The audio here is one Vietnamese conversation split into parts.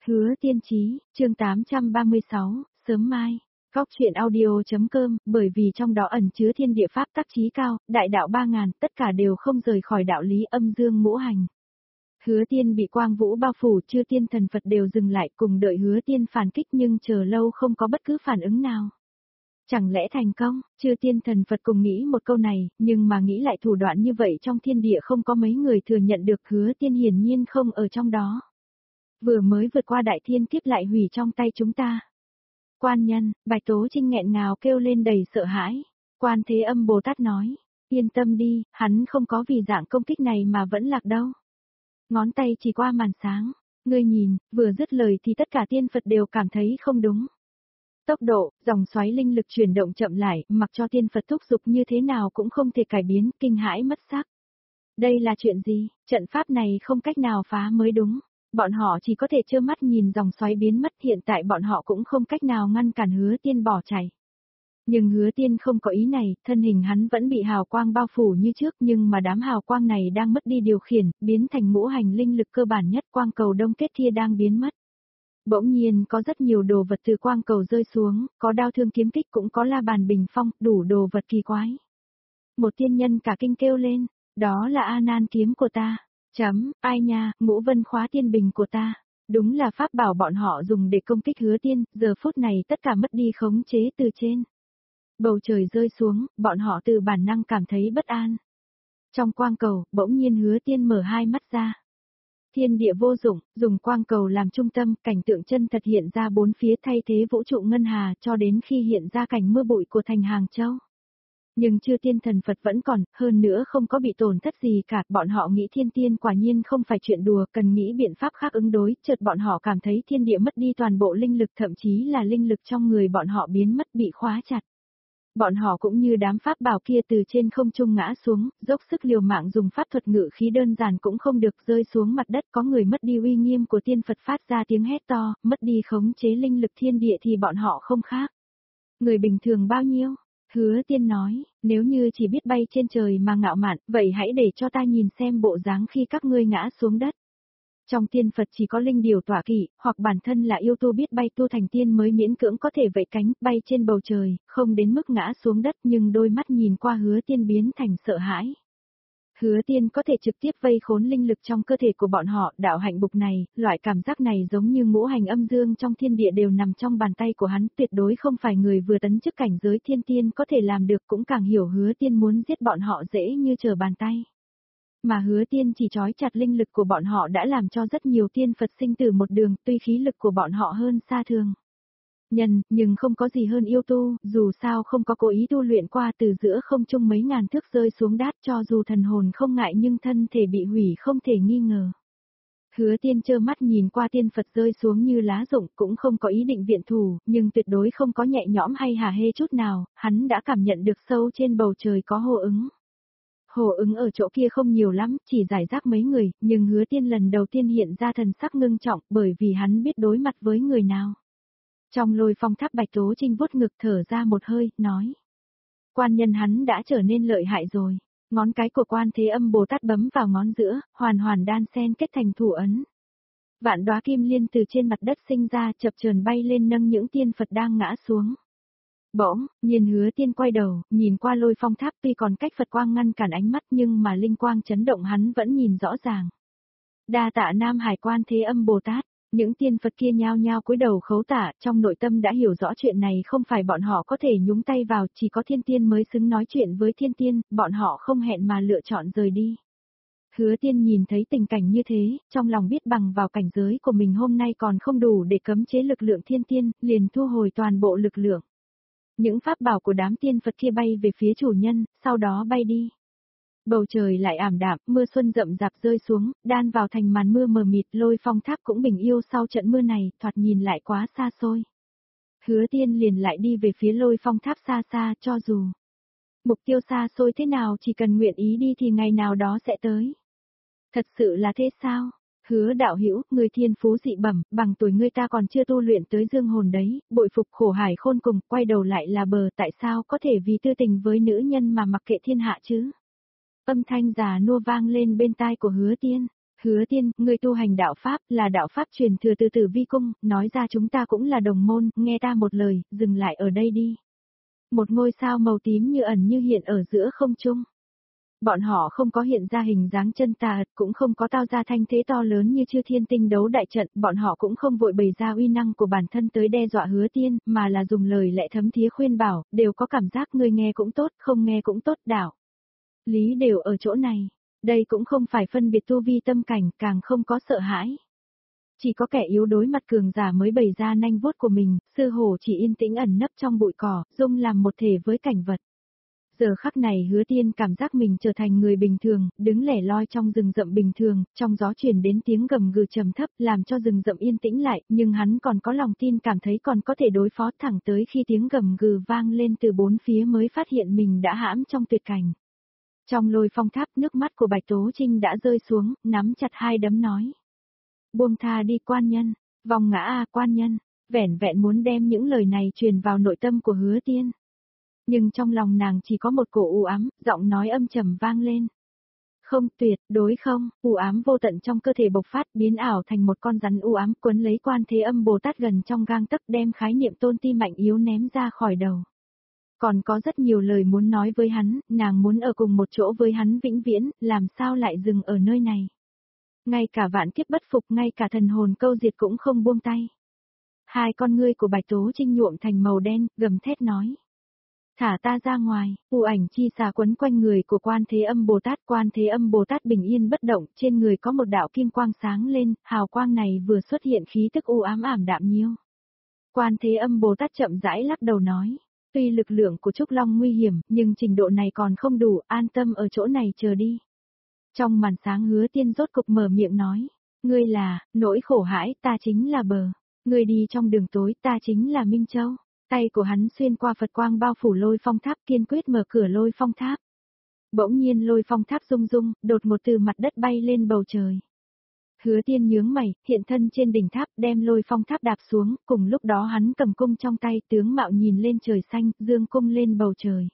Hứa Tiên Chí, chương 836, sớm mai. Góc truyện audio.com, bởi vì trong đó ẩn chứa thiên địa pháp tắc chí cao, đại đạo 3000, tất cả đều không rời khỏi đạo lý âm dương ngũ hành. Hứa Tiên bị quang vũ bao phủ, chư tiên thần Phật đều dừng lại cùng đợi Hứa Tiên phản kích nhưng chờ lâu không có bất cứ phản ứng nào. Chẳng lẽ thành công, chư tiên thần Phật cùng nghĩ một câu này, nhưng mà nghĩ lại thủ đoạn như vậy trong thiên địa không có mấy người thừa nhận được. Hứa Tiên hiển nhiên không ở trong đó. Vừa mới vượt qua đại thiên kiếp lại hủy trong tay chúng ta. Quan nhân, Bạch Tố Trinh nghẹn ngào kêu lên đầy sợ hãi. Quan Thế Âm Bồ Tát nói, yên tâm đi, hắn không có vì dạng công kích này mà vẫn lạc đâu. Ngón tay chỉ qua màn sáng, ngươi nhìn, vừa dứt lời thì tất cả tiên Phật đều cảm thấy không đúng. Tốc độ, dòng xoáy linh lực chuyển động chậm lại, mặc cho tiên Phật thúc giục như thế nào cũng không thể cải biến, kinh hãi mất xác. Đây là chuyện gì, trận pháp này không cách nào phá mới đúng. Bọn họ chỉ có thể trơ mắt nhìn dòng xoáy biến mất, hiện tại bọn họ cũng không cách nào ngăn cản Hứa Tiên bỏ chạy. Nhưng Hứa Tiên không có ý này, thân hình hắn vẫn bị hào quang bao phủ như trước nhưng mà đám hào quang này đang mất đi điều khiển, biến thành ngũ hành linh lực cơ bản nhất, quang cầu đông kết kia đang biến mất. Bỗng nhiên có rất nhiều đồ vật từ quang cầu rơi xuống, có đao thương kiếm kích cũng có la bàn bình phong, đủ đồ vật kỳ quái. Một tiên nhân cả kinh kêu lên, đó là A Nan kiếm của ta. Ai nha, Ngũ Vân Khóa Tiên Bình của ta. Đúng là pháp bảo bọn họ dùng để công kích Hứa Tiên, giờ phút này tất cả mất đi khống chế từ trên. Bầu trời rơi xuống, bọn họ từ bản năng cảm thấy bất an. Trong quang cầu, bỗng nhiên Hứa Tiên mở hai mắt ra. Thiên địa vô dụng, dùng quang cầu làm trung tâm, cảnh tượng chân thật hiện ra bốn phía thay thế vũ trụ ngân hà cho đến khi hiện ra cảnh mưa bụi của thành Hàng Châu. Nhưng chư tiên thần Phật vẫn còn, hơn nữa không có bị tổn thất gì cả, bọn họ nghĩ thiên tiên quả nhiên không phải chuyện đùa, cần nghĩ biện pháp khác ứng đối, chợt bọn họ cảm thấy thiên địa mất đi toàn bộ linh lực, thậm chí là linh lực trong người bọn họ biến mất, bị khóa chặt. Bọn họ cũng như đám pháp bảo kia từ trên không trung ngã xuống, dốc sức liều mạng dùng pháp thuật ngự khí đơn giản cũng không được, rơi xuống mặt đất. Có người mất đi uy nghiêm của tiên Phật phát ra tiếng hét to, mất đi khống chế linh lực thiên địa thì bọn họ không khác. Người bình thường bao nhiêu? Hứa Tiên nói, nếu như chỉ biết bay trên trời mà ngạo mạn, vậy hãy để cho ta nhìn xem bộ dáng khi các ngươi ngã xuống đất. Trong tiên Phật chỉ có linh điều tọa kỵ, hoặc bản thân là yêu tu biết bay tu thành tiên mới miễn cưỡng có thể vẫy cánh, bay trên bầu trời, không đến mức ngã xuống đất nhưng đôi mắt nhìn qua Hứa Tiên biến thành sợ hãi. Hứa Tiên có thể trực tiếp vây khốn linh lực trong cơ thể của bọn họ, đạo hạnh bục này, loại cảm giác này giống như ngũ hành âm dương trong thiên địa đều nằm trong bàn tay của hắn, tuyệt đối không phải người vừa tấn chức cảnh giới thiên tiên có thể làm được, cũng càng hiểu Hứa Tiên muốn giết bọn họ dễ như trở bàn tay. Mà Hứa Tiên chỉ trói chặt linh lực của bọn họ đã làm cho rất nhiều tiên Phật sinh tử một đường, tuy khí lực của bọn họ hơn xa thường nhân, nhưng không có gì hơn yêu tu, dù sao không có cố ý tu luyện qua, từ giữa không trung mấy ngàn thước rơi xuống đát, cho dù thần hồn không ngại nhưng thân thể bị hủy không thể nghi ngờ. Hứa Tiên trơ mắt nhìn qua tiên Phật rơi xuống như lá rụng, cũng không có ý định viện thủ, nhưng tuyệt đối không có nhẹ nhõm hay hả hê chút nào, hắn đã cảm nhận được sâu trên bầu trời có hô ứng. Hô ứng ở chỗ kia không nhiều lắm, chỉ giải rác mấy người, nhưng Hứa Tiên lần đầu tiên hiện ra thần sắc ngưng trọng, bởi vì hắn biết đối mặt với người nào. Trong Lôi Phong Tháp, Bạch Tố Trinh vuốt ngực thở ra một hơi, nói. Quan nhân hắn đã trở nên lợi hại rồi. Ngón cái của Quan Thế Âm Bồ Tát bấm vào ngón giữa, hoàn hoàn đan xen kết thành thủ ấn. Vạn đóa kim liên từ trên mặt đất sinh ra, chập chờn bay lên nâng những tiên Phật đang ngã xuống. Bỗng nhiên Hứa Tiên quay đầu, nhìn qua Lôi Phong Tháp, tuy còn cách Phật quang ngăn cản ánh mắt nhưng mà linh quang chấn động hắn vẫn nhìn rõ ràng. Đa tạ Nam Hải Quan Thế Âm Bồ Tát. Những tiên Phật kia nhao nhao cúi đầu khấu tạ, trong nội tâm đã hiểu rõ chuyện này không phải bọn họ có thể nhúng tay vào, chỉ có thiên tiên mới xứng nói chuyện với thiên tiên, bọn họ không hẹn mà lựa chọn rời đi. Hứa Tiên nhìn thấy tình cảnh như thế, trong lòng biết bằng vào cảnh giới của mình hôm nay còn không đủ để cấm chế lực lượng thiên tiên, liền thu hồi toàn bộ lực lượng. Những pháp bảo của đám tiên Phật kia bay về phía chủ nhân, sau đó bay đi. Bầu trời lại ảm đạm, mưa xuân rậm rạp rơi xuống, đan vào thành màn mưa mờ mịt. Lôi Phong Tháp cũng bình yên sau trận mưa này, thoạt nhìn lại quá xa xôi. Hứa Tiên liền lại đi về phía Lôi Phong Tháp xa xa, cho dù mục tiêu xa xôi thế nào, chỉ cần nguyện ý đi thì ngày nào đó sẽ tới. Thật sự là thế sao? Hứa đạo hữu, người thiên phú dị bẩm, bằng tuổi ngươi ta còn chưa tu luyện tới dương hồn đấy, bội phục khổ hải khôn cùng, quay đầu lại là bờ, tại sao có thể vì tư tình với nữ nhân mà mặc kệ thiên hạ chứ? Âm thanh già nua vang lên bên tai của Hứa Tiên. Hứa Tiên, ngươi tu hành đạo Pháp, là đạo Pháp truyền thừa từ Tử Vi Cung, nói ra chúng ta cũng là đồng môn, nghe ta một lời, dừng lại ở đây đi. Một ngôi sao màu tím như ẩn như hiện ở giữa không trung. Bọn họ không có hiện ra hình dáng chân tà, cũng không có tao ra thanh thế to lớn như chư thiên tinh đấu đại trận, bọn họ cũng không vội bày ra uy năng của bản thân tới đe dọa Hứa Tiên, mà là dùng lời lẽ thấm thía khuyên bảo, đều có cảm giác người nghe cũng tốt, không nghe cũng tốt đảo. Lý đều ở chỗ này, đây cũng không phải phân biệt tu vi tâm cảnh, càng không có sợ hãi. Chỉ có kẻ yếu đối mặt cường giả mới bày ra nanh vuốt của mình, sư hổ chỉ yên tĩnh ẩn nấp trong bụi cỏ, dung làm một thể với cảnh vật. Giờ khắc này Hứa Tiên cảm giác mình trở thành người bình thường, đứng lẻ loi trong rừng rậm bình thường, trong gió truyền đến tiếng gầm gừ trầm thấp làm cho rừng rậm yên tĩnh lại, nhưng hắn còn có lòng tin cảm thấy còn có thể đối phó thẳng tới khi tiếng gầm gừ vang lên từ bốn phía mới phát hiện mình đã hãm trong tuyệt cảnh. Trong Lôi Phong Tháp nước mắt của Bạch Tố Trinh đã rơi xuống, nắm chặt hai đấm nói. Buông tha đi quan nhân, vòng ngã quan nhân, vẻn vẹn muốn đem những lời này truyền vào nội tâm của Hứa Tiên. Nhưng trong lòng nàng chỉ có một cổ u ám, giọng nói âm trầm vang lên. Không, tuyệt đối không, u ám vô tận trong cơ thể bộc phát biến ảo thành một con rắn u ám quấn lấy Quan Thế Âm Bồ Tát gần trong gang tấc đem khái niệm tôn ti mạnh yếu ném ra khỏi đầu. Còn có rất nhiều lời muốn nói với hắn, nàng muốn ở cùng một chỗ với hắn vĩnh viễn, làm sao lại dừng ở nơi này. Ngay cả vạn kiếp bất phục, ngay cả thần hồn câu diệt cũng không buông tay. Hai con ngươi của Bạch Tố Trinh nhuộm thành màu đen, gầm thét nói. Thả ta ra ngoài, u ảnh chi xà quấn quanh người của Quan Thế Âm Bồ Tát bình yên bất động, trên người có một đạo kim quang sáng lên, hào quang này vừa xuất hiện khí tức u ám ảm đạm nhiêu. Quan Thế Âm Bồ Tát chậm rãi lắc đầu nói. Tuy lực lượng của Trúc Long nguy hiểm, nhưng trình độ này còn không đủ, an tâm ở chỗ này chờ đi. Trong màn sáng Hứa Tiên rốt cục mở miệng nói, ngươi là, nỗi khổ hãi, ta chính là bờ. Ngươi đi trong đường tối, ta chính là Minh Châu. Tay của hắn xuyên qua Phật quang bao phủ Lôi Phong Tháp kiên quyết mở cửa Lôi Phong Tháp. Bỗng nhiên Lôi Phong Tháp rung rung, đột một từ mặt đất bay lên bầu trời. Hứa Tiên nhướng mày, hiện thân trên đỉnh tháp đem Lôi Phong Tháp đạp xuống, cùng lúc đó hắn cầm cung trong tay tướng mạo nhìn lên trời xanh, dương cung lên bầu trời.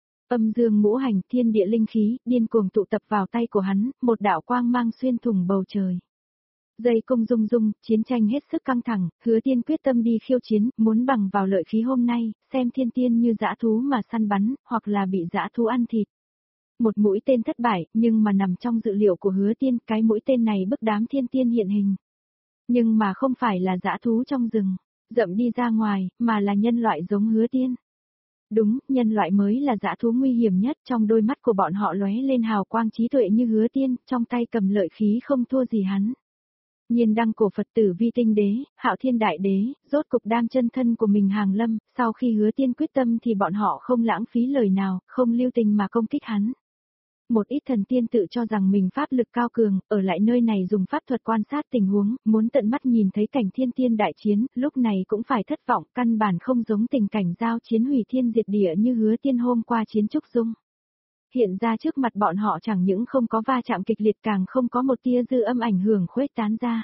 Âm dương ngũ hành, thiên địa linh khí, điên cuồng tụ tập vào tay của hắn, một đạo quang mang xuyên thủng bầu trời. Dây cung rung rung, chiến tranh hết sức căng thẳng, Hứa Tiên quyết tâm đi khiêu chiến, muốn bằng vào lợi khí hôm nay, xem thiên tiên như dã thú mà săn bắn, hoặc là bị dã thú ăn thịt. Một mũi tên thất bại, nhưng mà nằm trong dự liệu của Hứa Tiên, cái mũi tên này bức đám thiên tiên hiện hình. Nhưng mà không phải là dã thú trong rừng, dậm đi ra ngoài, mà là nhân loại giống Hứa Tiên. Đúng, nhân loại mới là dã thú nguy hiểm nhất, trong đôi mắt của bọn họ lóe lên hào quang trí tuệ như Hứa Tiên, trong tay cầm lợi khí không thua gì hắn. Nhiên đăng cổ Phật tử Vi Tinh Đế, Hạo Thiên Đại Đế, rốt cục đang chân thân của mình hàng lâm, sau khi Hứa Tiên quyết tâm thì bọn họ không lãng phí lời nào, không lưu tình mà công kích hắn. Một ít thần tiên tự cho rằng mình pháp lực cao cường, ở lại nơi này dùng pháp thuật quan sát tình huống, muốn tận mắt nhìn thấy cảnh thiên tiên đại chiến, lúc này cũng phải thất vọng, căn bản không giống tình cảnh giao chiến hủy thiên diệt địa như Hứa Tiên hôm qua chiến Trúc Dung. Hiện ra trước mặt bọn họ chẳng những không có va chạm kịch liệt càng không có một tia dư âm ảnh hưởng khuếch tán ra.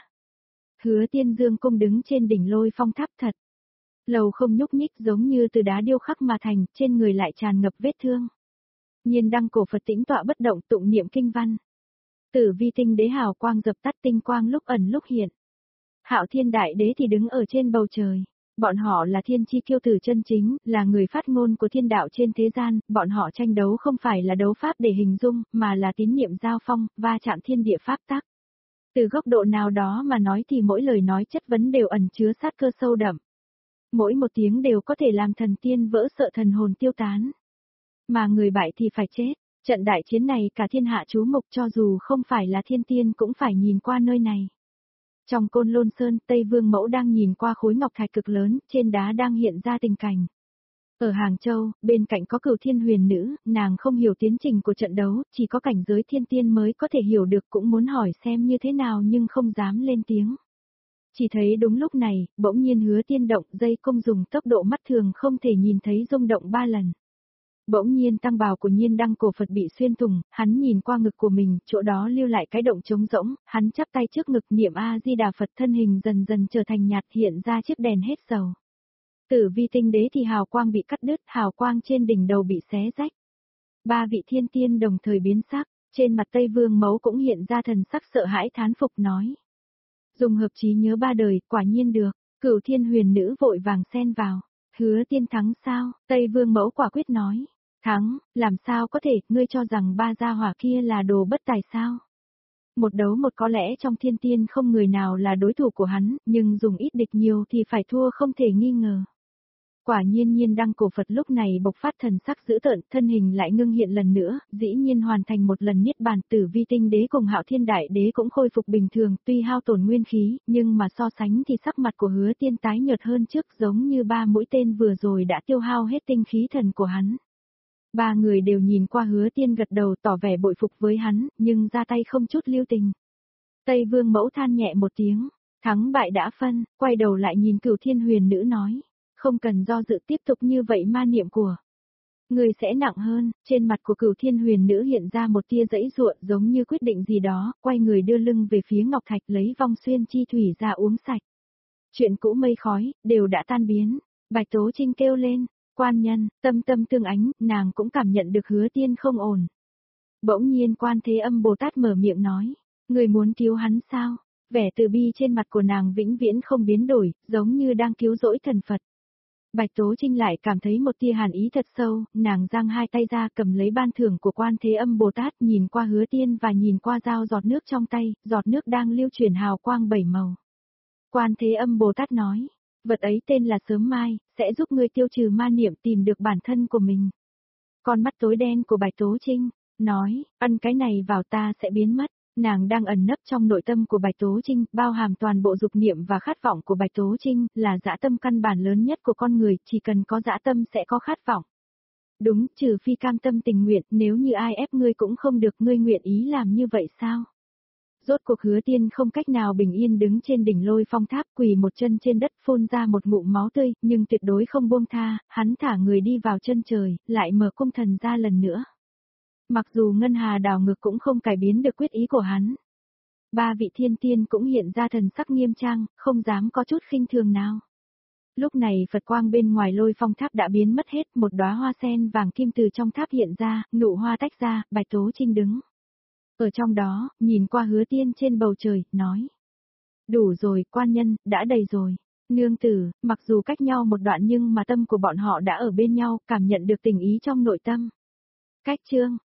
Hứa Tiên dương cung đứng trên đỉnh Lôi Phong Tháp thật. Lầu không nhúc nhích giống như từ đá điêu khắc mà thành, trên người lại tràn ngập vết thương. Nhiên đăng cổ Phật tĩnh tọa bất động tụng niệm kinh văn. Tử Vi Tinh Đế hào quang dập tắt tinh quang lúc ẩn lúc hiện. Hạo Thiên Đại Đế thì đứng ở trên bầu trời. Bọn họ là thiên chi kiêu tử chân chính, là người phát ngôn của thiên đạo trên thế gian, bọn họ tranh đấu không phải là đấu pháp để hình dung, mà là tín niệm giao phong, va chạm thiên địa pháp tắc. Từ góc độ nào đó mà nói thì mỗi lời nói chất vấn đều ẩn chứa sát cơ sâu đậm. Mỗi một tiếng đều có thể làm thần tiên vỡ sợ thần hồn tiêu tán. Mà người bại thì phải chết, trận đại chiến này cả thiên hạ chú mục cho dù không phải là thiên tiên cũng phải nhìn qua nơi này. Trong Côn Lôn Sơn, Tây Vương Mẫu đang nhìn qua khối ngọc thạch cực lớn, trên đá đang hiện ra tình cảnh. Ở Hàng Châu, bên cạnh có Cửu Thiên Huyền Nữ, nàng không hiểu tiến trình của trận đấu, chỉ có cảnh giới thiên tiên mới có thể hiểu được cũng muốn hỏi xem như thế nào nhưng không dám lên tiếng. Chỉ thấy đúng lúc này, bỗng nhiên Hứa Tiên động dây cung dùng tốc độ mắt thường không thể nhìn thấy rung động 3 lần. Bỗng nhiên tăng bào của Nhiên đăng cổ Phật bị xuyên thủng, hắn nhìn qua ngực của mình, chỗ đó lưu lại cái động trống rỗng, hắn chắp tay trước ngực niệm A-di-đà Phật thân hình dần dần trở thành nhạt hiện ra chiếc đèn hết dầu. Tử Vi Tinh Đế thì hào quang bị cắt đứt, hào quang trên đỉnh đầu bị xé rách. Ba vị thiên tiên đồng thời biến sắc, Trên mặt Tây Vương Mẫu cũng hiện ra thần sắc sợ hãi thán phục nói. Dùng hợp trí nhớ ba đời, quả nhiên được. Cửu Thiên Huyền Nữ vội vàng xen vào. Hứa Tiên thắng sao? Tây Vương Mẫu quả quyết nói. Thắng, làm sao có thể, ngươi cho rằng ba gia hỏa kia là đồ bất tài sao? Một đấu một có lẽ trong thiên tiên không người nào là đối thủ của hắn, nhưng dùng ít địch nhiều thì phải thua không thể nghi ngờ. Quả nhiên Nhiên Đăng cổ Phật lúc này bộc phát thần sắc dữ tợn, thân hình lại ngưng hiện lần nữa, dĩ nhiên hoàn thành một lần niết bàn. Tử Vi Tinh Đế cùng Hạo Thiên Đại Đế cũng khôi phục bình thường, tuy hao tổn nguyên khí, nhưng mà so sánh thì sắc mặt của Hứa Tiên tái nhợt hơn trước, giống như ba mũi tên vừa rồi đã tiêu hao hết tinh khí thần của hắn. Ba người đều nhìn qua Hứa Tiên gật đầu tỏ vẻ bội phục với hắn, nhưng ra tay không chút lưu tình. Tây Vương Mẫu than nhẹ một tiếng, thắng bại đã phân, quay đầu lại nhìn Cửu Thiên Huyền Nữ nói. Không cần do dự tiếp tục như vậy ma niệm của người sẽ nặng hơn. Trên mặt của Cửu Thiên Huyền Nữ hiện ra một tia giãy giụa giống như quyết định gì đó, quay người đưa lưng về phía Ngọc Thạch lấy vong xuyên chi thủy ra uống sạch. Chuyện cũ mây khói, đều đã tan biến. Bạch Tố Trinh kêu lên, quan nhân, tâm tâm tương ánh, nàng cũng cảm nhận được Hứa Tiên không ổn. Bỗng nhiên Quan Thế Âm Bồ Tát mở miệng nói, người muốn cứu hắn sao? Vẻ từ bi trên mặt của nàng vĩnh viễn không biến đổi, giống như đang cứu rỗi thần Phật. Bạch Tố Trinh lại cảm thấy một tia hàn ý thật sâu, nàng giang hai tay ra cầm lấy ban thưởng của Quan Thế Âm Bồ Tát, nhìn qua Hứa Tiên và nhìn qua dao giọt nước trong tay, giọt nước đang lưu chuyển hào quang bảy màu. Quan Thế Âm Bồ Tát nói, vật ấy tên là Sớm Mai, sẽ giúp ngươi tiêu trừ ma niệm tìm được bản thân của mình. Con mắt tối đen của Bạch Tố Trinh, nói, ăn cái này vào ta sẽ biến mất. Nàng đang ẩn nấp trong nội tâm của Bạch Tố Trinh, bao hàm toàn bộ dục niệm và khát vọng của Bạch Tố Trinh, là dã tâm căn bản lớn nhất của con người, chỉ cần có dã tâm sẽ có khát vọng. Đúng, trừ phi cam tâm tình nguyện, nếu như ai ép ngươi cũng không được, ngươi nguyện ý làm như vậy sao? Rốt cuộc Hứa Tiên không cách nào bình yên đứng trên đỉnh Lôi Phong tháp, quỳ một chân trên đất phun ra một ngụm máu tươi, nhưng tuyệt đối không buông tha, hắn thả người đi vào chân trời, lại mở cung thần ra lần nữa. Mặc dù Ngân Hà đảo ngược cũng không cải biến được quyết ý của hắn. Ba vị thiên tiên cũng hiện ra thần sắc nghiêm trang, không dám có chút khinh thường nào. Lúc này Phật quang bên ngoài Lôi Phong tháp đã biến mất hết, một đóa hoa sen vàng kim từ trong tháp hiện ra, nụ hoa tách ra, Bạch Tố Trinh đứng ở trong đó, nhìn qua Hứa Tiên trên bầu trời, nói. Đủ rồi, quan nhân, đã đầy rồi. Nương tử, mặc dù cách nhau một đoạn nhưng mà tâm của bọn họ đã ở bên nhau, cảm nhận được tình ý trong nội tâm. Cách chương